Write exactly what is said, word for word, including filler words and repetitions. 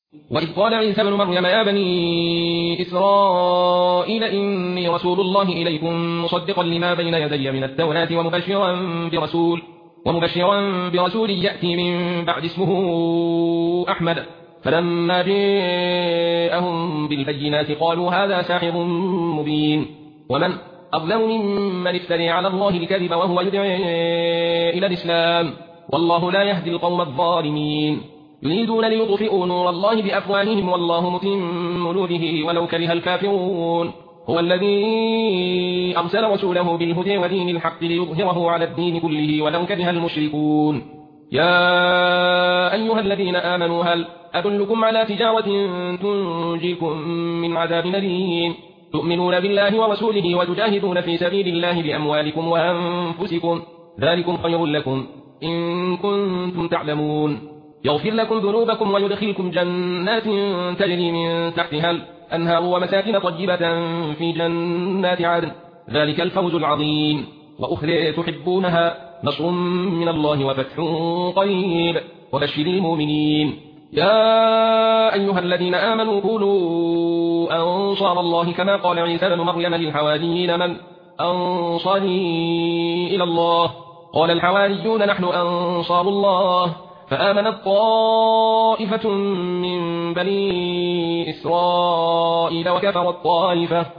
وإذ قال عيسى بن مريم يا بني إسرائيل إني رسول الله إليكم مصدقا لما بين يدي من التوراة ومبشرا برسول ومبشرا برسول يأتي من بعد اسمه أحمد فلما جاءهم بالبينات قالوا هذا ساحر مبين ومن أظلم ممن افترى على الله الكذب وهو يدعي إلى الإسلام والله لا يهدي القوم الظالمين يريدون ليطفئوا نور الله بأفواههم والله متم نوره ولو كره الكافرون هو الذي أرسل رسوله بالهدى ودين الحق ليظهره على الدين كله ولو كره المشركون يا أيها الذين آمنوا هل أدلكم على تجارة تنجيكم من عذاب أليم تؤمنون بالله ورسوله وتجاهدون في سبيل الله بأموالكم وأنفسكم ذلكم خير لكم إن كنتم تعلمون يغفر لكم ذنوبكم ويدخلكم جنات تجري من تحتها الأنهار ومساكن طيبة في جنات عدن ذلك الفوز العظيم وأخرى تحبونها نصر من الله وفتح قريب وبشر المؤمنين يا أيها الذين آمنوا كونوا أنصار الله كما قال عيسى بن مريم للحواريين من أنصاري إلى الله قال الحواريون نحن أنصار الله فآمنت طائفة من بني إسرائيل وكفرت طائفة